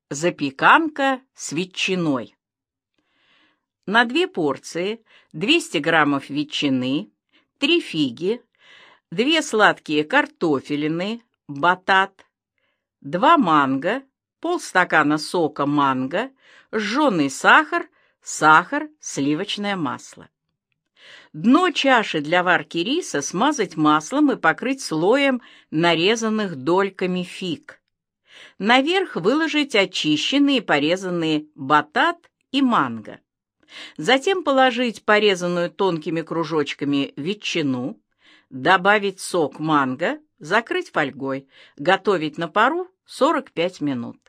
Запеканка с ветчиной. На 2 порции 200 граммов ветчины, 3 фиги, 2 сладкие картофелины, батат, 2 манго, полстакана сока манго, жженый сахар, сливочное масло. Дно чаши для варки риса смазать маслом и покрыть слоем нарезанных дольками фиг. Наверх выложить очищенные и порезанные батат и манго. Затем положить порезанную тонкими кружочками ветчину, добавить сок манго, закрыть фольгой, готовить на пару 45 минут.